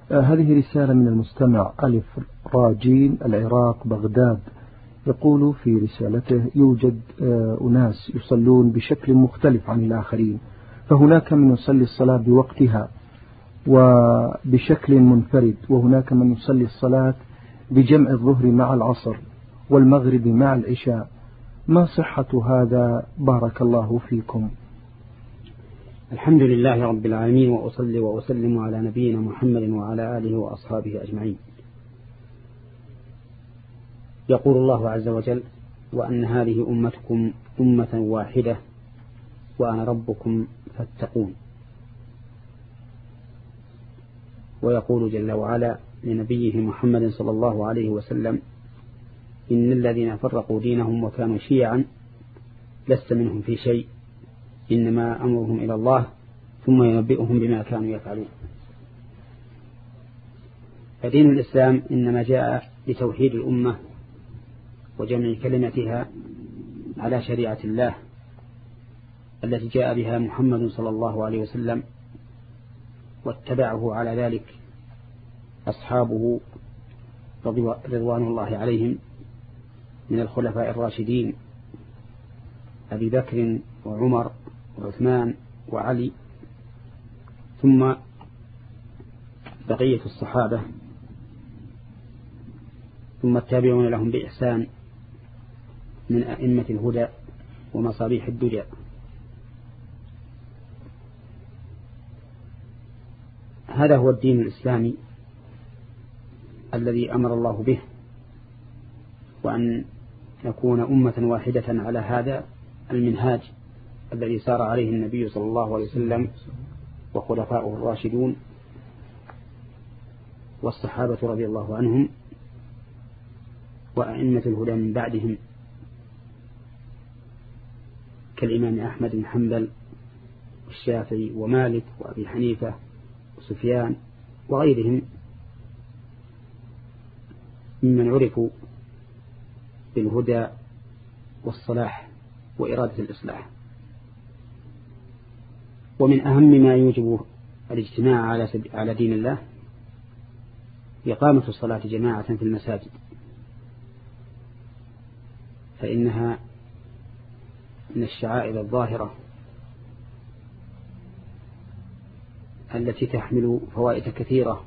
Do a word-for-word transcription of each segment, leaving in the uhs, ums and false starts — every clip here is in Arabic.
آه هذه رسالة من المستمع ألف راجين العراق بغداد، يقول في رسالته: يوجد آه أناس يصلون بشكل مختلف عن الآخرين، فهناك من يصلي الصلاة بوقتها وبشكل منفرد، وهناك من يصلي الصلاة بجمع الظهر مع العصر والمغرب مع العشاء، ما صحة هذا؟ بارك الله فيكم. الحمد لله رب العالمين، وأصلي وأسلم على نبينا محمد وعلى آله وأصحابه أجمعين. يقول الله عز وجل: وأن هذه أمتكم أمة واحدة وأنا ربكم فاتقون. ويقول جل وعلا لنبيه محمد صلى الله عليه وسلم: إن الذين فرقوا دينهم وكانوا شيعا لست منهم في شيء، إنما أمرهم إلى الله ثم ينبئهم بما كانوا يفعلون. فدين الإسلام إنما جاء لتوحيد الأمة وجمع كلمتها على شريعة الله التي جاء بها محمد صلى الله عليه وسلم، واتبعه على ذلك أصحابه رضوان الله عليهم من الخلفاء الراشدين أبي بكر وعمر وعثمان وعلي، ثم بقية الصحابة، ثم التابعون لهم بإحسان من أئمة الهدى ومصابيح الدجى. هذا هو الدين الإسلامي الذي أمر الله به، وأن نكون أمة واحدة على هذا المنهاج الذي سار عليه النبي صلى الله عليه وسلم وخلفاؤه الراشدون والصحابة رضي الله عنهم وأئمة الهدى من بعدهم كالإمام أحمد بن حنبل والشافعي ومالك وأبي حنيفة وسفيان وغيرهم ممن عرفوا بالهدى والصلاح وإرادة الإصلاح. ومن أهم ما يوجب الاجتماع على على دين الله إقامة الصلاة جماعة في المساجد، فإنها من الشعائر الظاهرة التي تحمل فوائد كثيرة،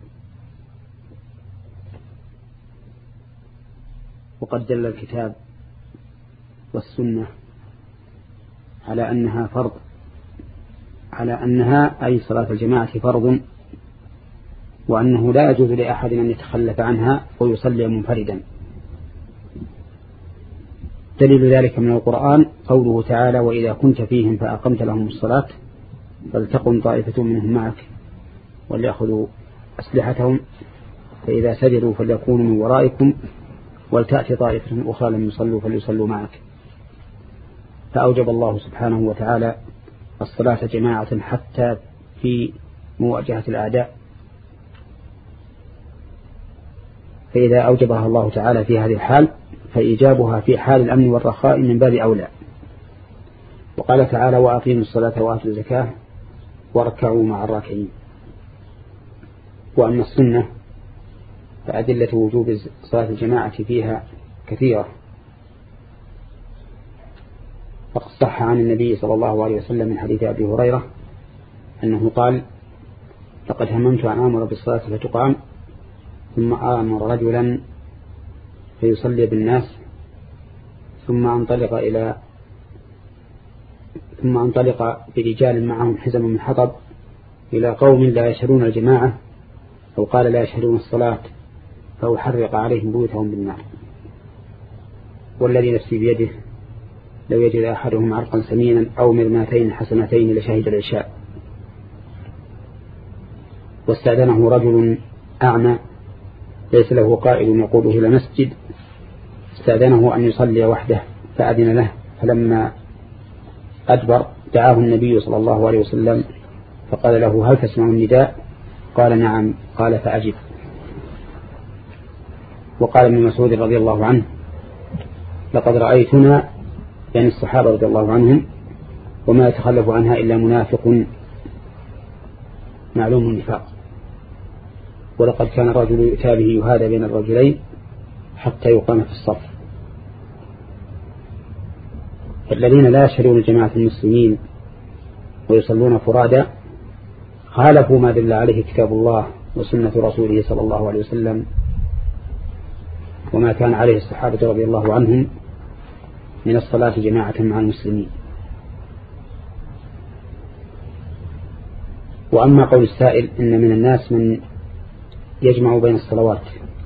وقد دل الكتاب والسنة على أنها فرض، على أنها أي صلاة الجماعة فرض، وأنه لا يجوز لأحد أن يتخلف عنها ويصلي منفردا. دليل ذلك من القرآن قوله تعالى: وإذا كنت فيهم فأقمت لهم الصلاة فلتقم طائفة منهم معك وليأخذوا أسلحتهم فإذا سجدوا فليكونوا من ورائكم ولتأتي طائفة أخرى لم يصلوا فليصلوا معك. فأوجب الله سبحانه وتعالى الصلاة جماعة حتى في مواجهة الأعداء، فإذا أوجبها الله تعالى في هذه الحال فإيجابها في حال الأمن والرخاء من باب أولى. وقال تعالى: وأقيموا الصلاة وآتوا الزكاة واركعوا مع الراكعين. وأما السنة فأدلة وجوب صلاة الجماعة فيها كثيرة، فقد صح عن النبي صلى الله عليه وسلم من حديث أبي هريرة أنه قال: لقد هممت أن آمر بالصلاة فتقام ثم آمر رجلا فيصلي بالناس ثم انطلق إلى ثم انطلق برجال معهم حزم من حطب إلى قوم لا يشهدون الجماعة، أو قال لا يشهدون الصلاة، فأحرق عليهم بيوتهم بالنار. والذي نفسي بيده لو يجد أحدهم عرقا سمينا أو مرماتين حسنتين لشهد العشاء. واستأذنه رجل أعمى ليس له قائد يقوده إلى مسجد، استأذنه أن يصلي وحده فأذن له، فلما أدبر دعاه النبي صلى الله عليه وسلم فقال له: هل تسمع النداء؟ قال: نعم. قال: فأجب. وقال ابن مسعود رضي الله عنه: لقد رأيتنا، يعني الصحابة رضي الله عنهم، وما يتخلف عنها إلا منافق معلوم النفاق. ولقد كان الرجل يؤتى به يهادى بين الرجلين حتى يقام في الصف. الذين لا يشهدون جماعة المسلمين ويصلون فرادى خالفوا ما دل عليه كتاب الله وسنة رسوله صلى الله عليه وسلم وما كان عليه الصحابة رضي الله عنهم من الصلاة جماعة مع المسلمين. وأما قول السائل إن من الناس من يجمع بين الصلوات،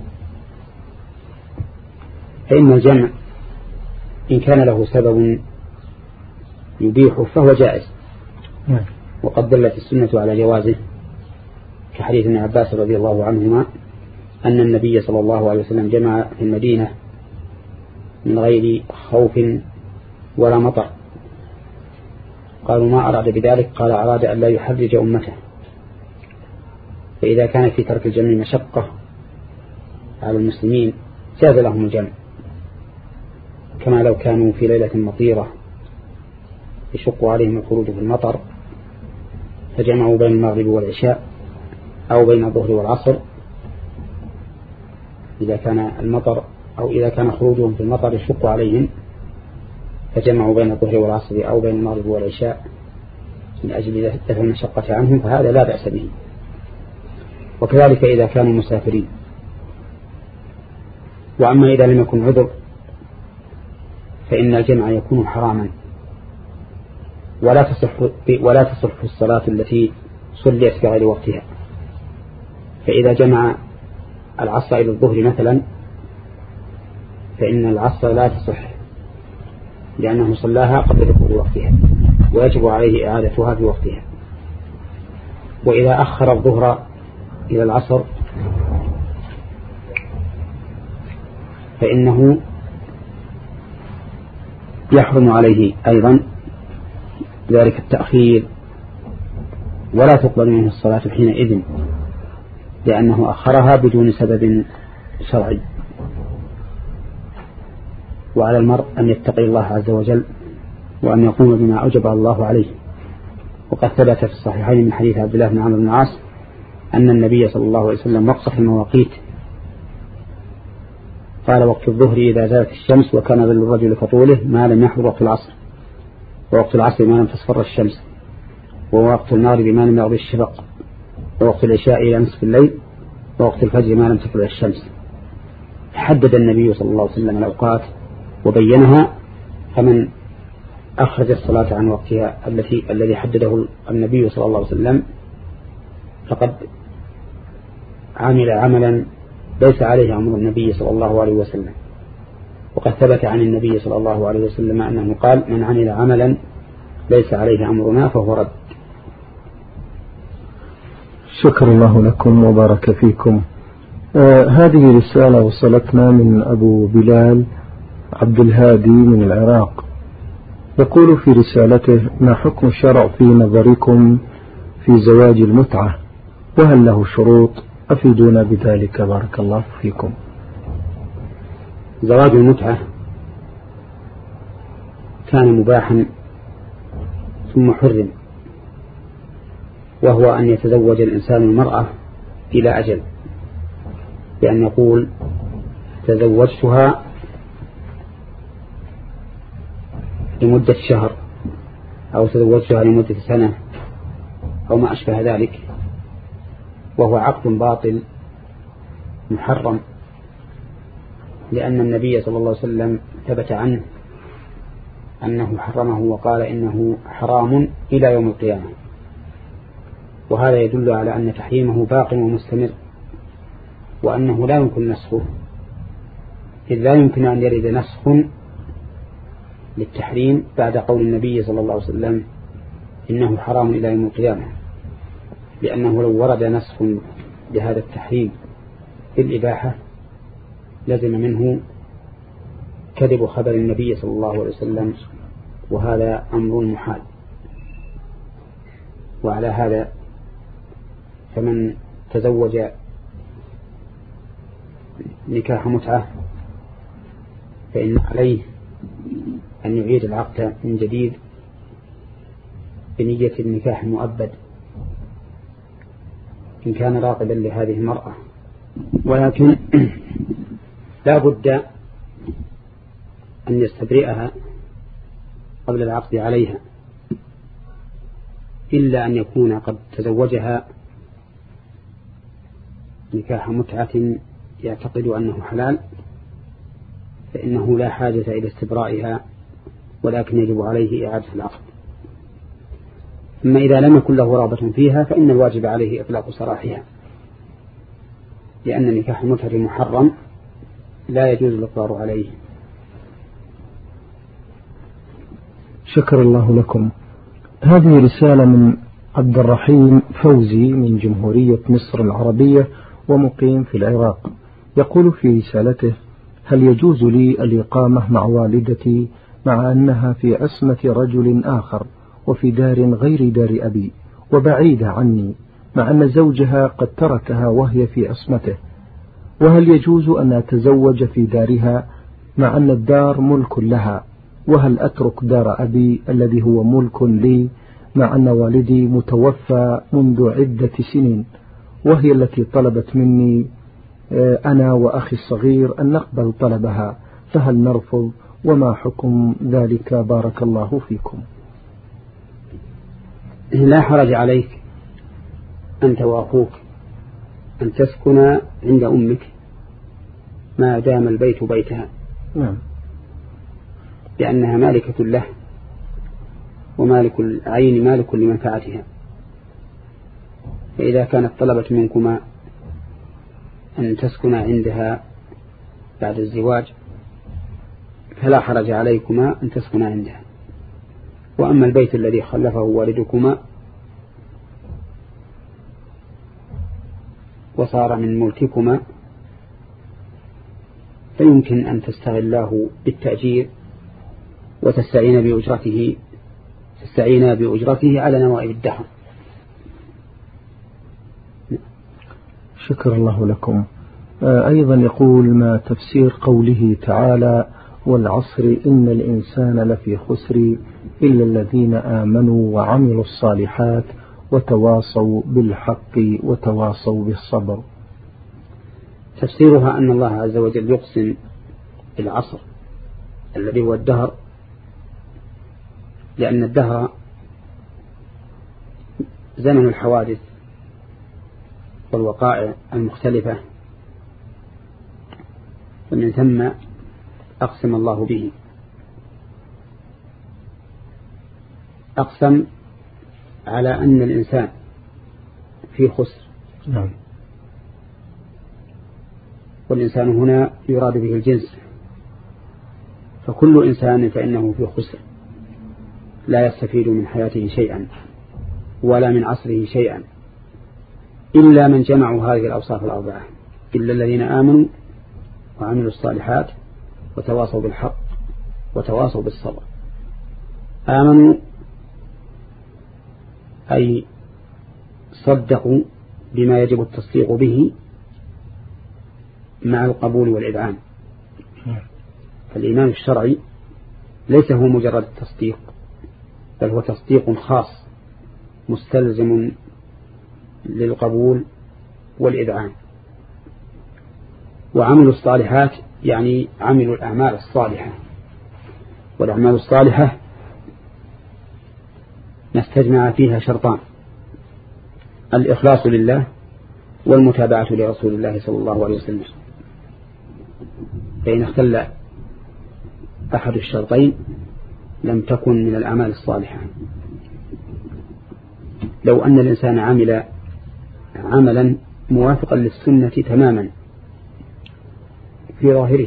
فإن الجمع إن كان له سبب يبيحه فهو جائز، وقد دلت السنة على جوازه، كحديث ابن عباس رضي الله عنهما أن النبي صلى الله عليه وسلم جمع في المدينة من غير خوف ولا مطر. قالوا ما أراد بذلك؟ قال أراد أن لا يحرج أمته، فإذا كان في ترك الجمع مشقة على المسلمين جاز لهم الجمع، كما لو كانوا في ليلة مطيرة يشق عليهم الخروج في المطر فجمعوا بين المغرب والعشاء أو بين الظهر والعصر، إذا كان المطر أو إذا كان خروجهم في المطر يشق عليهم فجمعوا بين الظهر والعصر أو بين المغرب والعشاء من أجل دفع المشقة عنهم، فهذا لا بأس به. وكذلك إذا كانوا مسافرين. وأما إذا لم يكن عذر فإن الجمع يكون حراما، ولا تصح ولا تصح الصلاة التي صليت في غير وقتها. فإذا جمع العصر إلى الظهر مثلا فإن العصر لا تصح لأنه صلاها قبل دخول وقتها ويجب عليه إعادتها في وقتها. وإذا أخر الظهر إلى العصر فإنه يحرم عليه أيضا ذلك التأخير، ولا تقبل منه الصلاة حينئذ لأنه أخرها بدون سبب شرعي. وعلى المرء أن يتقي الله عز وجل وأن يقوم بما أوجب الله عليه. وقد ثبت في الصحيحين من حديث عبد الله بن عمرو بن العاص أن النبي صلى الله عليه وسلم وقف المواقيت، قال وقت الظهر إذا زالت الشمس وكان ظل الرجل كطوله ما لم يحضر وقت العصر، ووقت العصر ما لم تصفر الشمس، ووقت المغرب ما لم يغرب الشفق، ووقت العشاء إلى نصف الليل، ووقت الفجر ما لم تطلع الشمس. حدد النبي صلى الله عليه وسلم الأوقات وبينها، فمن أخرج الصلاة عن وقتها التي الذي حدده النبي صلى الله عليه وسلم فقد عمل عملا ليس عليه أمر النبي صلى الله عليه وسلم. وقد ثبت عن النبي صلى الله عليه وسلم أنه قال من عمل عملا ليس عليه أمرنا فهو رد. شكر الله لكم وبارك فيكم. آه هذه رسالة وصلتنا من أبو بلال عبد الهادي من العراق، يقول في رسالته: ما حكم الشرع في نظركم في زواج المتعة، وهل له شروط؟ أفيدونا بذلك بارك الله فيكم. زواج المتعة كان مباحا ثم حرم، وهو أن يتزوج الإنسان المرأة إلى أجل، بأن يقول تزوجتها لمدة شهر أو تزوجتها لمدة سنة أو ما أشبه ذلك، وهو عقد باطل محرم، لأن النبي صلى الله عليه وسلم ثبت عنه أنه حرمه وقال إنه حرام إلى يوم القيامة. وهذا يدل على أن تحريمه باق ومستمر، وأنه لا يمكن نسخه، إذ لا يمكن أن يرد نسخ للتحريم بعد قول النبي صلى الله عليه وسلم إنه حرام إلى يوم القيامة، لأنه لو ورد نسخ لهذا التحريم في الإباحة لزم منه كذب خبر النبي صلى الله عليه وسلم، وهذا أمر محال. وعلى هذا فمن تزوج نكاح متعة فإن عليه أن يعيد العقد من جديد بنية النكاح المؤبد، إن كان راغبا لهذه المرأة، ولكن لا بد أن يستبرئها قبل العقد عليها، إلا أن يكون قد تزوجها نكاح متعة يعتقد أنه حلال، فإنه لا حاجة إلى استبرائها، ولكن يجب عليه إعادة العقد. أما إذا لم يكن له رغبة فيها فإن الواجب عليه إطلاق سراحها، لأن نكاح المتعة محرم لا يجوز الإقرار عليه. شكر الله لكم. هذه رسالة من عبد الرحيم فوزي من جمهورية مصر العربية ومقيم في العراق. يقول في رسالته: هل يجوز لي الإقامة مع والدتي مع أنها في عصمة رجل آخر وفي دار غير دار أبي وبعيدة عني، مع أن زوجها قد تركها وهي في عصمته؟ وهل يجوز أن أتزوج في دارها مع أن الدار ملك لها؟ وهل أترك دار أبي الذي هو ملك لي مع أن والدي متوفى منذ عدة سنين، وهي التي طلبت مني أنا وأخي الصغير أن نقبل طلبها، فهل نرفض؟ وما حكم ذلك؟ بارك الله فيكم. لا حرج عليك أنت وأخوك أن تسكن عند أمك ما دام البيت بيتها، نعم، لأنها مالكة له، ومالك العين مالك لمنفعتها. فإذا كانت طلبت منكما أن تسكن عندها بعد الزواج فلا حرج عليكما أن تسكن عندها. وأما البيت الذي خلفه والدكما وصار من ملككما فيمكن أن تستغلاه بالتأجير وتستعين بأجرته تستعين بأجرته على نوائب الدهر. شكر الله لكم. أيضا يقول: ما تفسير قوله تعالى: والعصر إن الإنسان لفي خسر إلا الذين آمنوا وعملوا الصالحات وتواصوا بالحق وتواصوا بالصبر؟ تفسيرها أن الله عز وجل يقسم بالعصر الذي هو الدهر، لأن الدهر زمن الحوادث والوقائع المختلفة، ومن ثم أقسم الله به. أقسم على أن الإنسان في خسر، نعم، والإنسان هنا يراد به الجنس، فكل إنسان فإنه في خسر، لا يستفيد من حياته شيئا ولا من عصره شيئا إلا من جمعوا هذه الأوصاف الأربعة: إلا الذين آمنوا وعملوا الصالحات وتواصوا بالحق وتواصوا بالصبر. آمنوا أي صدقوا بما يجب التصديق به مع القبول والإذعان. فالإيمان الشرعي ليس هو مجرد التصديق، بل هو تصديق خاص مستلزم للقبول والإذعان. وعملوا الصالحات يعني عملوا الأعمال الصالحة، والأعمال الصالحة نستجمع فيها شرطان: الإخلاص لله والمتابعة لرسول الله صلى الله عليه وسلم. فإن اختل أحد الشرطين لم تكن من الأعمال الصالحة. لو أن الإنسان عمل عملا موافقا للسنة تماما في ظاهره،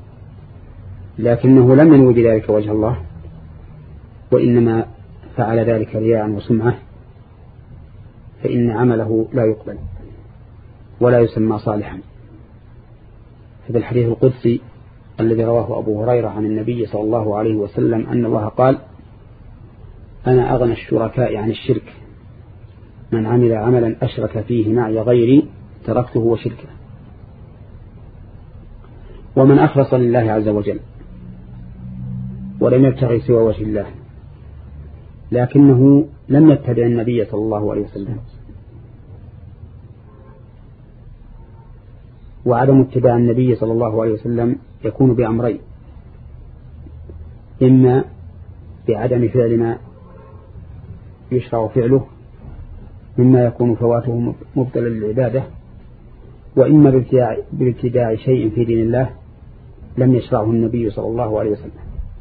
لكنه لم ينوي بذلك وجه الله، وإنما فعل ذلك رياء وسمعة، فإن عمله لا يقبل ولا يسمى صالحا. في الحديث القدسي الذي رواه أبو هريرة عن النبي صلى الله عليه وسلم أن الله قال: أنا أغنى الشركاء عن الشرك، من عمل عملا أشرك فيه معي غيري تركته وشركه. ومن أخلص لله عز وجل ولم يبتغي سوى وجه الله، لكنه لم يتبع النبي صلى الله عليه وسلم وعدم اتباع النبي صلى الله عليه وسلم يكون بأمرين: إما بعدم فعل ما يشرع فعله مما يكون فواته مبطلا للعبادة، وإما بابتداع شيء في دين الله لم يشرعه النبي صلى الله عليه وسلم.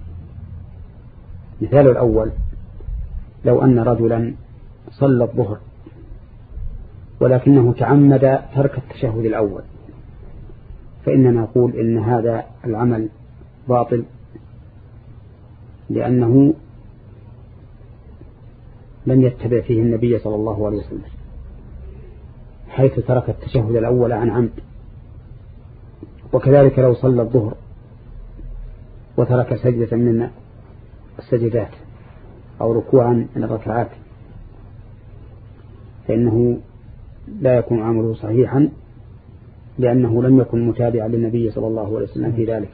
مثال الأول: لو أن رجلا صلى الظهر ولكنه تعمد ترك التشهد الأول، فإننا نقول إن هذا العمل باطل، لأنه لم يتبع فيه النبي صلى الله عليه وسلم، حيث ترك التشهد الأول عن عمد. وكذلك لو صلى الظهر وترك سجدة من السجدات أو ركوعا من الركعات، فإنه لا يكون عمله صحيحا، لأنه لم يكن متابعا للنبي صلى الله عليه وسلم في ذلك.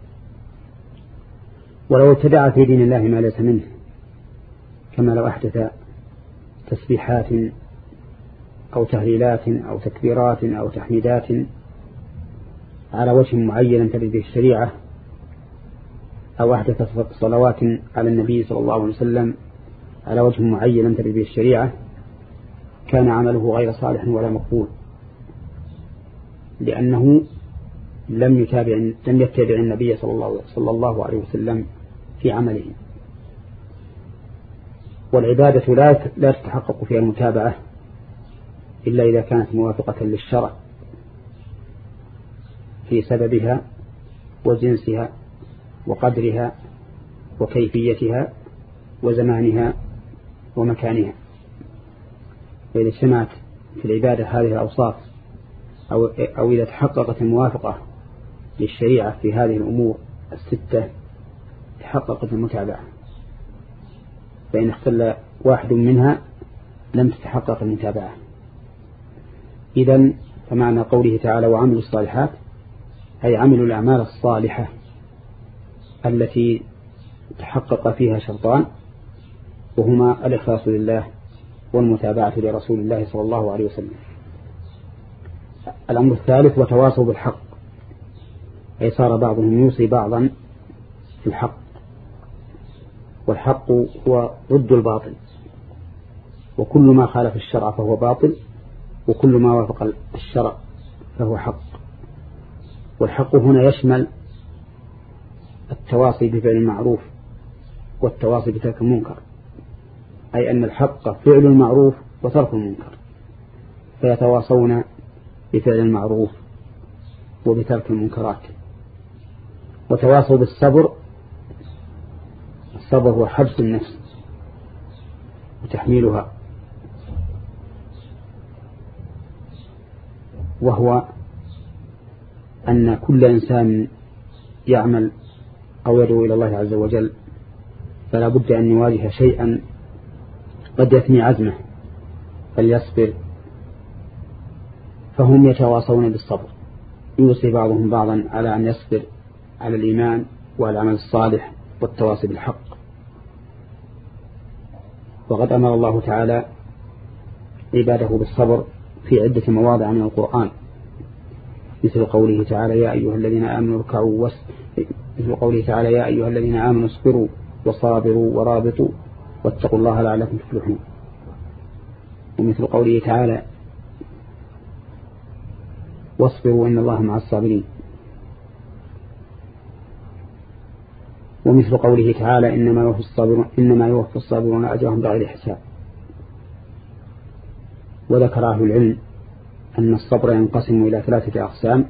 ولو ابتدع في دين الله ما ليس منه، كما لو أحدث تسبيحات أو تهليلات أو تكبيرات أو تحميدات على وجه معين ترد به الشريعة، أو أحدث صلوات على النبي صلى الله عليه وسلم على وجه معين ترد به الشريعة، كان عمله غير صالح ولا مقبول، لأنه لم يتابع لم يتبع النبي صلى الله عليه وسلم في عمله. والعبادة لا تتحقق فيها المتابعة إلا إذا كانت موافقة للشرع في سببها وجنسها وقدرها وكيفيتها وزمانها ومكانها. وإذا اجتمعت في العبادة هذه الأوصاف، أو, أو إذا تحققت الموافقة للشريعة في هذه الأمور الستة، تحققت المتابعة. فإن اختل واحد منها لم تتحقق المتابعة. إذن فمعنى قوله تعالى وعملوا الصالحات أي عملوا الأعمال الصالحة التي تحقق فيها شرطان، وهما الإخلاص لله والمتابعة لرسول الله صلى الله عليه وسلم. الأمر الثالث وتواصوا بالحق، أي صار بعضهم يوصي بعضا في الحق، والحق هو ضد الباطل، وكل ما خالف الشرع فهو باطل، وكل ما وافق الشرع فهو حق. والحق هنا يشمل التواصي بفعل المعروف والتواصي بترك المنكر، أي أن الحق فعل المعروف وترك المنكر، فيتواصون بفعل المعروف وبترك المنكرات. وتواصوا بالصبر، الصبر هو حبس النفس وتحميلها، وهو أن كل إنسان يعمل أو يدعو إلى الله عز وجل فلا بد أن يواجه شيئا قد يثني عزمه فليصبر، فهم يتواصون بالصبر، يوصي بعضهم بعضا على أن يصبر على الإيمان والعمل الصالح والتواصي بالحق. وقد أمر الله تعالى عباده بالصبر في عدة مواضع من القرآن، مثل قوله تعالى يا أيها الذين آمنوا اركعوا مثل قوله تعالى يا أيها الذين آمنوا اصبروا وصابروا ورابطوا واتقوا الله لعلكم تفلحون. ومثل قوله تعالى واصبروا إن الله مع الصابرين. ومثل قوله تعالى إنما يوفى الصابرون إنما يوفى الصابرون أجرهم بغير حساب. وذكر أهل العلم أن الصبر ينقسم إلى ثلاثة أقسام: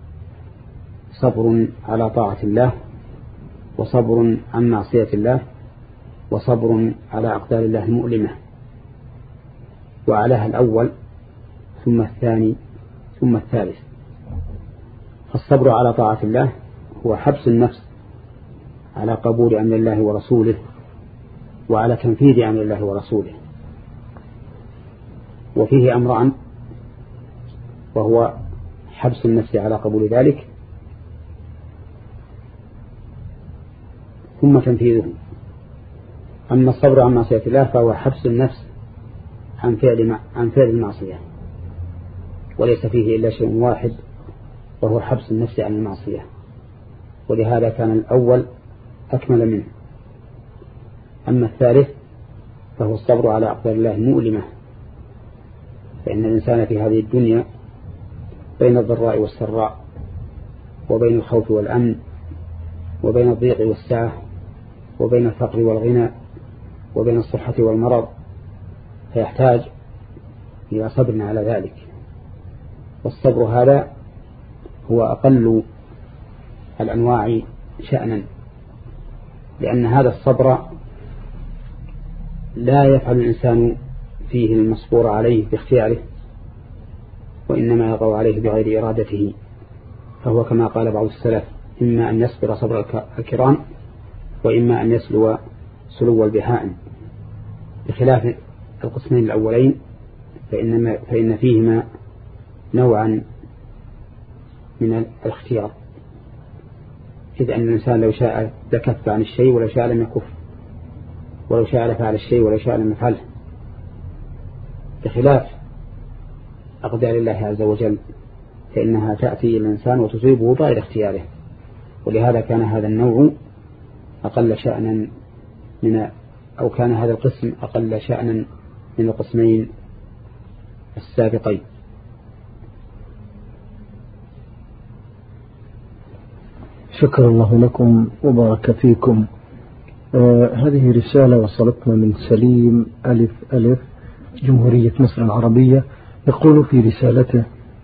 صبر على طاعة الله، وصبر عن معصية الله، وصبر على أقدار الله المؤلمة. وعلاها الأول ثم الثاني ثم الثالث. فالصبر على طاعة الله هو حبس النفس على قبول أمر الله ورسوله وعلى تنفيذ أمر الله ورسوله، وفيه أمران، وهو حبس النفس على قبول ذلك ثم تنفيذه. أما الصبر عن معصية الله فهو حبس النفس عن فعل عن فعل المعصية، وليس فيه إلا شيء واحد وهو حبس النفس عن المعصية، ولهذا كان الأول أكمل منه. أما الثالث فهو الصبر على أقدار الله المؤلمة، فإن الإنسان في هذه الدنيا بين الضراء والسراء، وبين الخوف والأمن، وبين الضيق والسعة، وبين الفقر والغنى، وبين الصحة والمرض، فيحتاج إلى صبر على ذلك. والصبر هذا هو أقل الأنواع شأنا، لأن هذا الصبر لا يفعل الإنسان فيه المصبور عليه باختياره، وإنما يقع عليه بغير إرادته، فهو كما قال بعض السلف: إما أن يصبر صبر الكرام، وإما أن يسلو سلو البهائم، بخلاف القسمين الأولين فإن, فإن فيهما نوعا من الاختيار، إذ أن الإنسان لو شاء لكف عن الشيء ولو شاء لم يكف، ولو شاء لفعل الشيء ولو شاء لم يفعله، بخلاف أقدار الله عز وجل فإنها تأتي الإنسان وتصيبه غير اختياره. ولهذا كان هذا النوع أقل شأنا من أو كان هذا القسم أقل شأنا من القسمين السابقين. شكر الله لكم وبارك فيكم. آه هذه رسالة وصلتنا من سليم ألف ألف جمهورية مصر العربية، يقول في رسالته: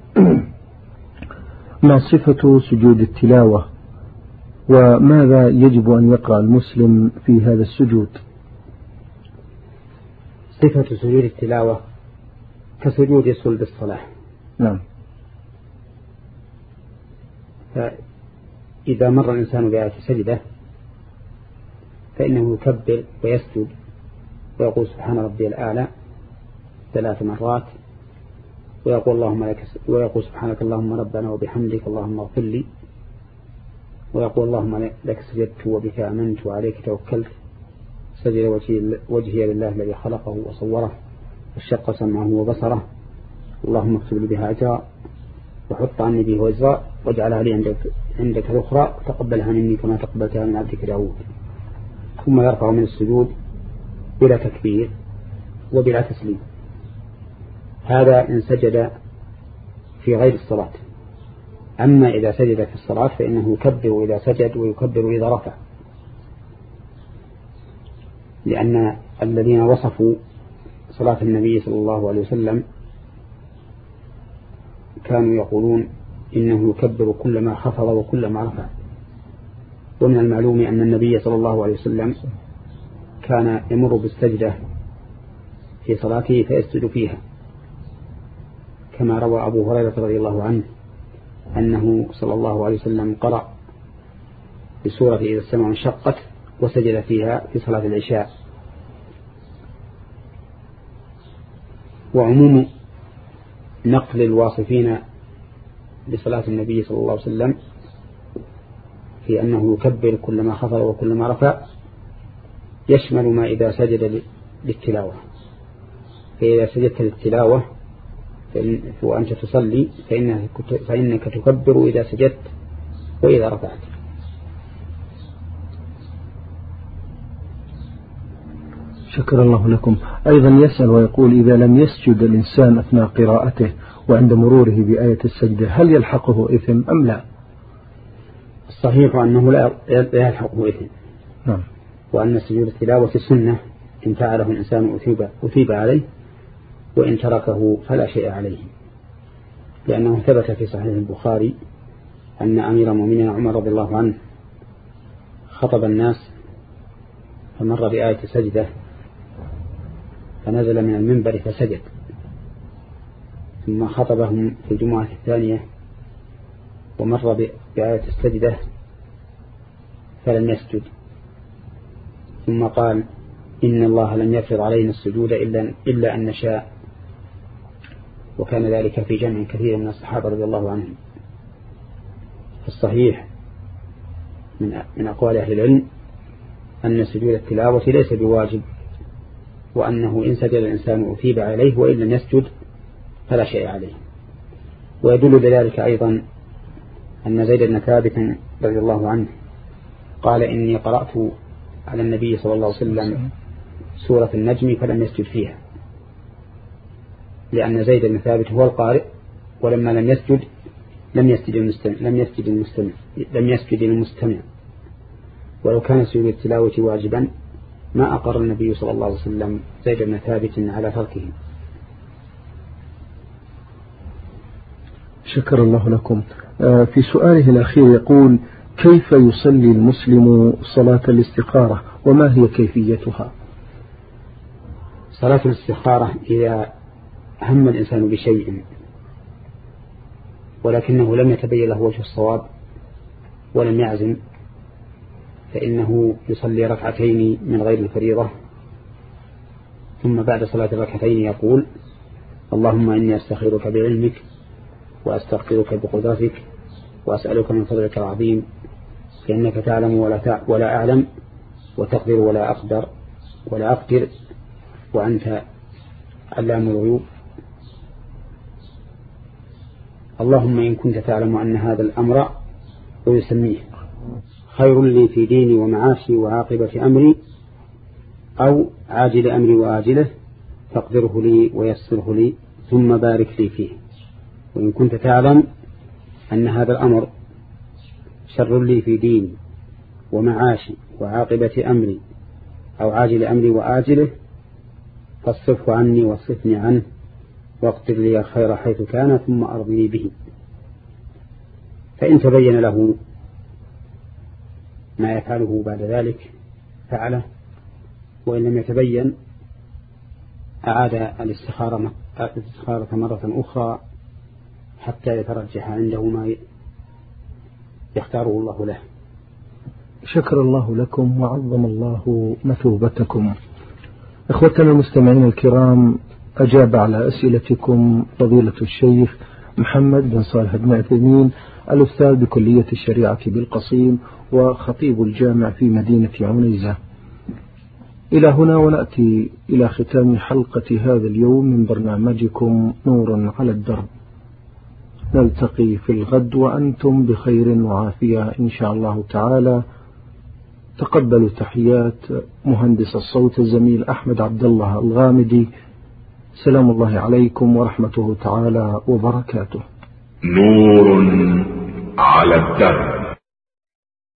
ما صفة سجود التلاوة، وماذا يجب أن يقرأ المسلم في هذا السجود؟ صفة سجود التلاوة كسجود صلب الصلاة. نعم. فإذا مر الإنسان بآية سجدة فإنه يكبر ويسجد ويقول سبحان ربي الأعلى ثلاث مرات، ويقول اللهم لك ويقول سبحانك اللهم ربنا وبحمدك اللهم اغفر لي، ويقول اللهم لك سجدت وبك آمنت وعليك توكلت، سجد وجهي لله الذي خلقه وصوره وشق سمعه وبصره، اللهم اكتب لي بها أجرا وحط عني به وزرا واجعلها لي عندك عندك الأخرى وتقبلها مني كما تقبلتها من عبدك داود. ثم يرفع من السجود بلا تكبير وبلا تسليم. هذا إن سجد في غير الصلاة. أما إذا سجد في الصلاة فإنه يكبر إذا سجد ويكبر إذا رفع، لأن الذين وصفوا صلاة النبي صلى الله عليه وسلم كانوا يقولون إنه يكبر كلما خفض وكلما رفع. ومن المعلوم أن النبي صلى الله عليه وسلم كان يمر بالسجدة في صلاته فيسجد فيها، كما روى أبو هريرة رضي الله عنه أنه صلى الله عليه وسلم قرأ بسورة إذا السماء انشقت وسجد فيها في صلاة العشاء. وعموم نقل الواصفين بصلاة النبي صلى الله عليه وسلم في أنه يكبر كلما خفض وكلما رفع يشمل ما إذا سجد للتلاوة. فإذا سجدت للتلاوة وأنت تصلي فإنك تكبر إذا سجدت وإذا رفعت. شكر الله لكم. أيضا يسأل ويقول: إذا لم يسجد الإنسان أثناء قراءته وعند مروره بآية السجدة هل يلحقه إثم أم لا؟ الصحيح أنه لا يلحقه إثم. نعم. وأن سجود التلاوة سنة، إن فعله الإنسان أثيب, أثيب عليه، وإن تركه فلا شيء عليه، لأنه ثبت في صحيح البخاري أن أمير المؤمنين عمر رضي الله عنه خطب الناس فمر بآية سجدة فنزل من المنبر فسجد، ثم خطبهم في الجمعة الثانية ومر بآية السجدة فلم يسجد، ثم قال: إن الله لم يفرض علينا السجود إلا, إلا أن نشاء. وكان ذلك في جمع كثير من الصحابة رضي الله عنهم. الصحيح من, من أقوال أهل العلم أن سجود التلاوة ليس بواجب، وأنه إن سجد الإنسان أثيب عليه وإن لم يسجد فلا شيء عليه. ويدل بذلك أيضا أن زيد بن ثابت رضي الله عنه قال إني قرأت على النبي صلى الله عليه وسلم سورة النجم فلم يسجد فيها، لأن زيد بن ثابت هو القارئ، ولما لم يسجد لم يسجد المستمع لم يسجد المستمع لم يسجد المستمع ولو كان سجود التلاوة واجبا ما أقر النبي صلى الله عليه وسلم زيد بن ثابت على تركه. شكر الله لكم. في سؤاله الأخير يقول: كيف يصلي المسلم صلاة الاستخارة وما هي كيفيتها؟ صلاة الاستخارة إذا هم الإنسان بشيء ولكنه لم يتبين له وجه الصواب ولم يعزم، فإنه يصلي ركعتين من غير الفريضة، ثم بعد صلاة الركعتين يقول: اللهم إني أستخيرك بعلمك وأستغفرك بقدرتك وأسألك من فضلك العظيم، فإنك تعلم ولا, ولا أعلم وتقدر ولا أقدر ولا أقدر وأنت علام الغيوب. اللهم إن كنت تعلم أن هذا الأمر ويسميه خير لي في ديني ومعاشي وعاقبة أمري أو عاجل أمري وآجله فاقدره لي ويسره لي ثم بارك لي فيه، وإن كنت تعلم أن هذا الأمر شر لي في ديني ومعاشي وعاقبة أمري أو عاجل أمري وآجله فاصرفه عني واصرفني عنه واقدر لي الخير حيث كان ثم أرضني به. فإن تبين له ما يفعله بعد ذلك فعله، وإن لم يتبين أعاد الاستخارة الاستخارة مرة أخرى حتى يترجح عنده ما يختاره الله له. شكر الله لكم وعظم الله مثوبتكم. إخوتنا المستمعين الكرام، أجاب على أسئلتكم فضيلة الشيخ محمد بن صالح بن عثيمين، الأستاذ بكلية الشريعة بالقصيم وخطيب الجامع في مدينة عنيزة. إلى هنا ونأتي إلى ختام حلقة هذا اليوم من برنامجكم نور على الدرب. نلتقي في الغد وأنتم بخير وعافية إن شاء الله تعالى. تقبلوا تحيات مهندس الصوت الزميل أحمد عبد الله الغامدي. سلام الله عليكم ورحمته تعالى وبركاته. نور على الدرب.